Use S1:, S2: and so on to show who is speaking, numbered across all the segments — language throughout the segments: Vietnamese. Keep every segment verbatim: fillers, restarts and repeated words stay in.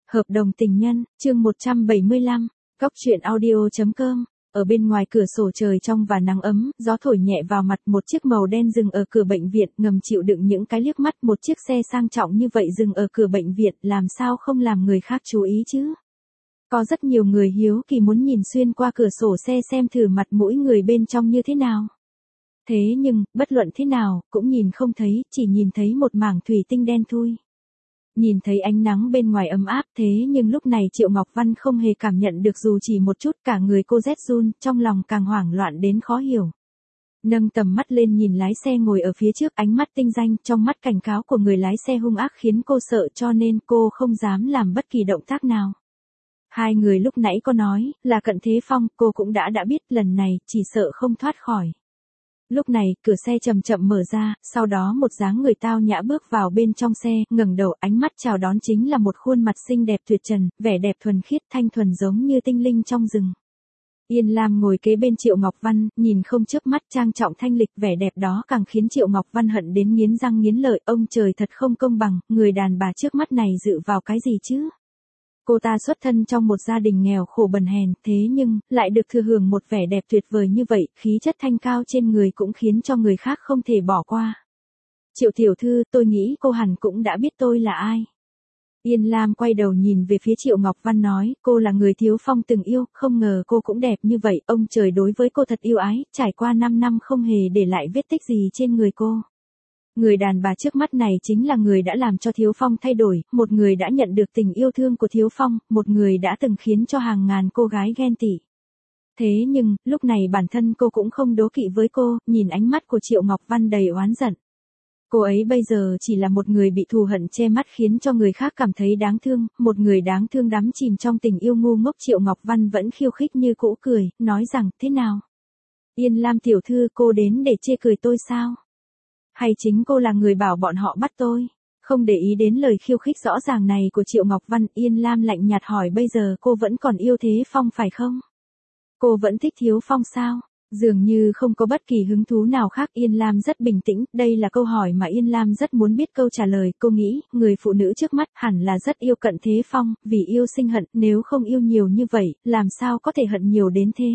S1: Hợp đồng tình nhân, chương một trăm bảy mươi lăm, Góc truyện audio.com. Ở bên ngoài cửa sổ trời trong và nắng ấm, gió thổi nhẹ vào mặt, một chiếc màu đen dừng ở cửa bệnh viện, ngầm chịu đựng những cái liếc mắt. Một chiếc xe sang trọng như vậy dừng ở cửa bệnh viện, làm sao không làm người khác chú ý chứ? Có rất nhiều người hiếu kỳ muốn nhìn xuyên qua cửa sổ xe xem thử mặt mũi người bên trong như thế nào. Thế nhưng, bất luận thế nào, cũng nhìn không thấy, chỉ nhìn thấy một mảng thủy tinh đen thui. Nhìn thấy ánh nắng bên ngoài ấm áp, thế nhưng lúc này Triệu Ngọc Văn không hề cảm nhận được dù chỉ một chút, cả người cô rét run, trong lòng càng hoảng loạn đến khó hiểu. Nâng tầm mắt lên nhìn lái xe ngồi ở phía trước, ánh mắt tinh danh, trong mắt cảnh cáo của người lái xe hung ác khiến cô sợ, cho nên cô không dám làm bất kỳ động tác nào. Hai người lúc nãy có nói là Cận Thế Phong, cô cũng đã đã biết, lần này chỉ sợ không thoát khỏi. Lúc này, cửa xe chậm chậm mở ra, sau đó một dáng người tao nhã bước vào bên trong xe, ngẩng đầu, ánh mắt chào đón chính là một khuôn mặt xinh đẹp tuyệt trần, vẻ đẹp thuần khiết thanh thuần giống như tinh linh trong rừng. Yên Lam ngồi kế bên Triệu Ngọc Văn, nhìn không chớp mắt, trang trọng thanh lịch, vẻ đẹp đó càng khiến Triệu Ngọc Văn hận đến nghiến răng nghiến lợi. Ông trời thật không công bằng, người đàn bà trước mắt này dựa vào cái gì chứ? Cô ta xuất thân trong một gia đình nghèo khổ bần hèn, thế nhưng, lại được thừa hưởng một vẻ đẹp tuyệt vời như vậy, khí chất thanh cao trên người cũng khiến cho người khác không thể bỏ qua. Triệu tiểu thư, tôi nghĩ cô hẳn cũng đã biết tôi là ai. Yên Lam quay đầu nhìn về phía Triệu Ngọc Văn nói, cô là người Thiếu Phong từng yêu, không ngờ cô cũng đẹp như vậy, ông trời đối với cô thật yêu ái, trải qua năm năm không hề để lại vết tích gì trên người cô. Người đàn bà trước mắt này chính là người đã làm cho Thiếu Phong thay đổi, một người đã nhận được tình yêu thương của Thiếu Phong, một người đã từng khiến cho hàng ngàn cô gái ghen tị. Thế nhưng, lúc này bản thân cô cũng không đố kỵ với cô, nhìn ánh mắt của Triệu Ngọc Văn đầy oán giận. Cô ấy bây giờ chỉ là một người bị thù hận che mắt khiến cho người khác cảm thấy đáng thương, một người đáng thương đắm chìm trong tình yêu ngu ngốc. Triệu Ngọc Văn vẫn khiêu khích như cũ cười, nói rằng, thế nào? Yên Lam tiểu thư, cô đến để chê cười tôi sao? Hay chính cô là người bảo bọn họ bắt tôi? Không để ý đến lời khiêu khích rõ ràng này của Triệu Ngọc Văn, Yên Lam lạnh nhạt hỏi, bây giờ cô vẫn còn yêu Thế Phong phải không? Cô vẫn thích Thiếu Phong sao? Dường như không có bất kỳ hứng thú nào khác. Yên Lam rất bình tĩnh, đây là câu hỏi mà Yên Lam rất muốn biết câu trả lời. Cô nghĩ, người phụ nữ trước mắt hẳn là rất yêu Cận Thế Phong, vì yêu sinh hận, nếu không yêu nhiều như vậy, làm sao có thể hận nhiều đến thế?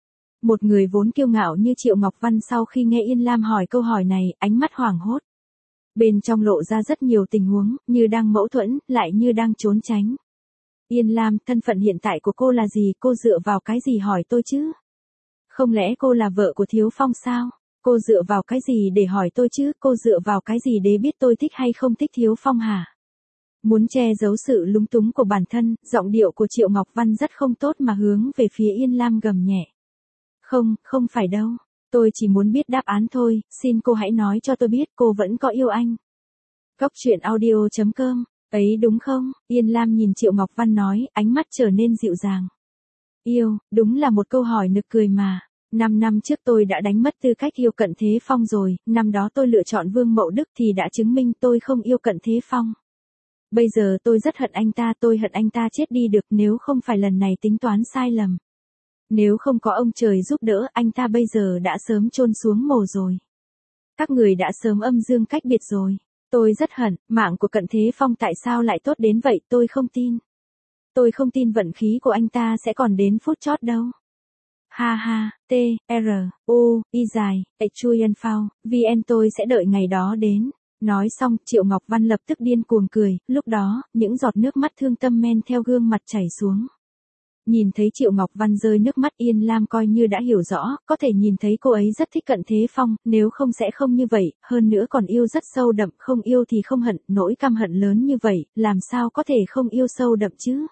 S1: Một người vốn kiêu ngạo như Triệu Ngọc Văn sau khi nghe Yên Lam hỏi câu hỏi này, ánh mắt hoảng hốt. Bên trong lộ ra rất nhiều tình huống, như đang mâu thuẫn, lại như đang trốn tránh. Yên Lam, thân phận hiện tại của cô là gì, cô dựa vào cái gì hỏi tôi chứ? Không lẽ cô là vợ của Thiếu Phong sao? Cô dựa vào cái gì để hỏi tôi chứ, cô dựa vào cái gì để biết tôi thích hay không thích Thiếu Phong hả? Muốn che giấu sự lúng túng của bản thân, giọng điệu của Triệu Ngọc Văn rất không tốt mà hướng về phía Yên Lam gầm nhẹ. Không, không phải đâu. Tôi chỉ muốn biết đáp án thôi, xin cô hãy nói cho tôi biết cô vẫn có yêu anh. Góc truyện audio.com, ấy đúng không? Yên Lam nhìn Triệu Ngọc Văn nói, ánh mắt trở nên dịu dàng. Yêu, đúng là một câu hỏi nực cười mà. Năm năm trước tôi đã đánh mất tư cách yêu Cận Thế Phong rồi, năm đó tôi lựa chọn Vương Mậu Đức thì đã chứng minh tôi không yêu Cận Thế Phong. Bây giờ tôi rất hận anh ta, tôi hận anh ta chết đi được nếu không phải lần này tính toán sai lầm. Nếu không có ông trời giúp đỡ, anh ta bây giờ đã sớm chôn xuống mồ rồi. Các người đã sớm âm dương cách biệt rồi. Tôi rất hận, mạng của Cận Thế Phong tại sao lại tốt đến vậy, tôi không tin. Tôi không tin vận khí của anh ta sẽ còn đến phút chót đâu. Ha ha, T, R, U, Y dài, H Chuyen Phao, V N tôi sẽ đợi ngày đó đến. Nói xong, Triệu Ngọc Văn lập tức điên cuồng cười, lúc đó, những giọt nước mắt thương tâm men theo gương mặt chảy xuống. Nhìn thấy Triệu Ngọc Văn rơi nước mắt, Yên Lam coi như đã hiểu rõ, có thể nhìn thấy cô ấy rất thích Cận Thế Phong, nếu không sẽ không như vậy, hơn nữa còn yêu rất sâu đậm, không yêu thì không hận, nỗi căm hận lớn như vậy, làm sao có thể không yêu sâu đậm chứ?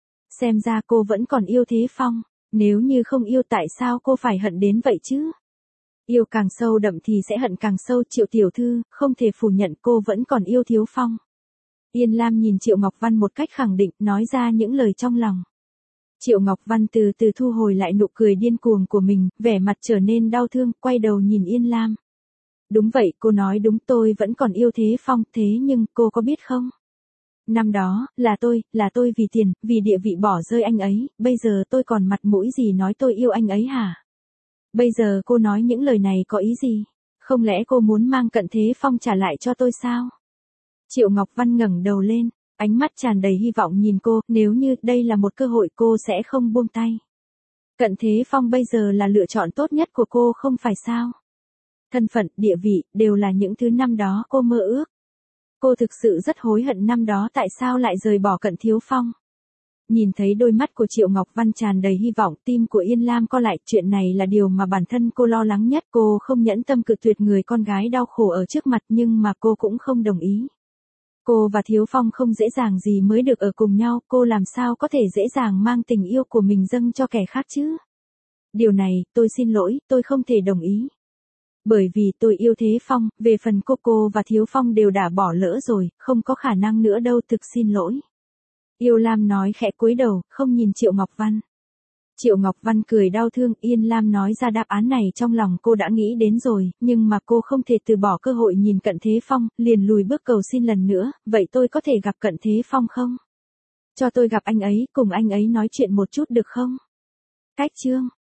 S1: Xem ra cô vẫn còn yêu Thế Phong, nếu như không yêu tại sao cô phải hận đến vậy chứ? Yêu càng sâu đậm thì sẽ hận càng sâu. Triệu tiểu thư, không thể phủ nhận cô vẫn còn yêu Thiếu Phong. Yên Lam nhìn Triệu Ngọc Văn một cách khẳng định, nói ra những lời trong lòng. Triệu Ngọc Văn từ từ thu hồi lại nụ cười điên cuồng của mình, vẻ mặt trở nên đau thương, quay đầu nhìn Yên Lam. Đúng vậy, cô nói đúng, tôi vẫn còn yêu Thế Phong, thế nhưng, cô có biết không? Năm đó, là tôi, là tôi vì tiền, vì địa vị bỏ rơi anh ấy, bây giờ tôi còn mặt mũi gì nói tôi yêu anh ấy hả? Bây giờ cô nói những lời này có ý gì? Không lẽ cô muốn mang Cận Thế Phong trả lại cho tôi sao? Triệu Ngọc Văn ngẩng đầu lên. Ánh mắt tràn đầy hy vọng nhìn cô, nếu như đây là một cơ hội cô sẽ không buông tay. Cận Thế Phong bây giờ là lựa chọn tốt nhất của cô không phải sao? Thân phận, địa vị, đều là những thứ năm đó cô mơ ước. Cô thực sự rất hối hận năm đó tại sao lại rời bỏ Cận Thiếu Phong. Nhìn thấy đôi mắt của Triệu Ngọc Văn tràn đầy hy vọng, tim của Yên Lam co lại, chuyện này là điều mà bản thân cô lo lắng nhất. Cô không nhẫn tâm cự tuyệt người con gái đau khổ ở trước mặt, nhưng mà cô cũng không đồng ý. Cô và Thiếu Phong không dễ dàng gì mới được ở cùng nhau, cô làm sao có thể dễ dàng mang tình yêu của mình dâng cho kẻ khác chứ? Điều này, tôi xin lỗi, tôi không thể đồng ý. Bởi vì tôi yêu Thế Phong, về phần cô cô và Thiếu Phong đều đã bỏ lỡ rồi, không có khả năng nữa đâu, thực xin lỗi. Yêu Lam nói khẽ cúi đầu, không nhìn Triệu Ngọc Văn. Triệu Ngọc Văn cười đau thương, Yên Lam nói ra đáp án này trong lòng cô đã nghĩ đến rồi, nhưng mà cô không thể từ bỏ cơ hội nhìn Cận Thế Phong, liền lùi bước cầu xin lần nữa, vậy tôi có thể gặp Cận Thế Phong không? Cho tôi gặp anh ấy, cùng anh ấy nói chuyện một chút được không? Cách chương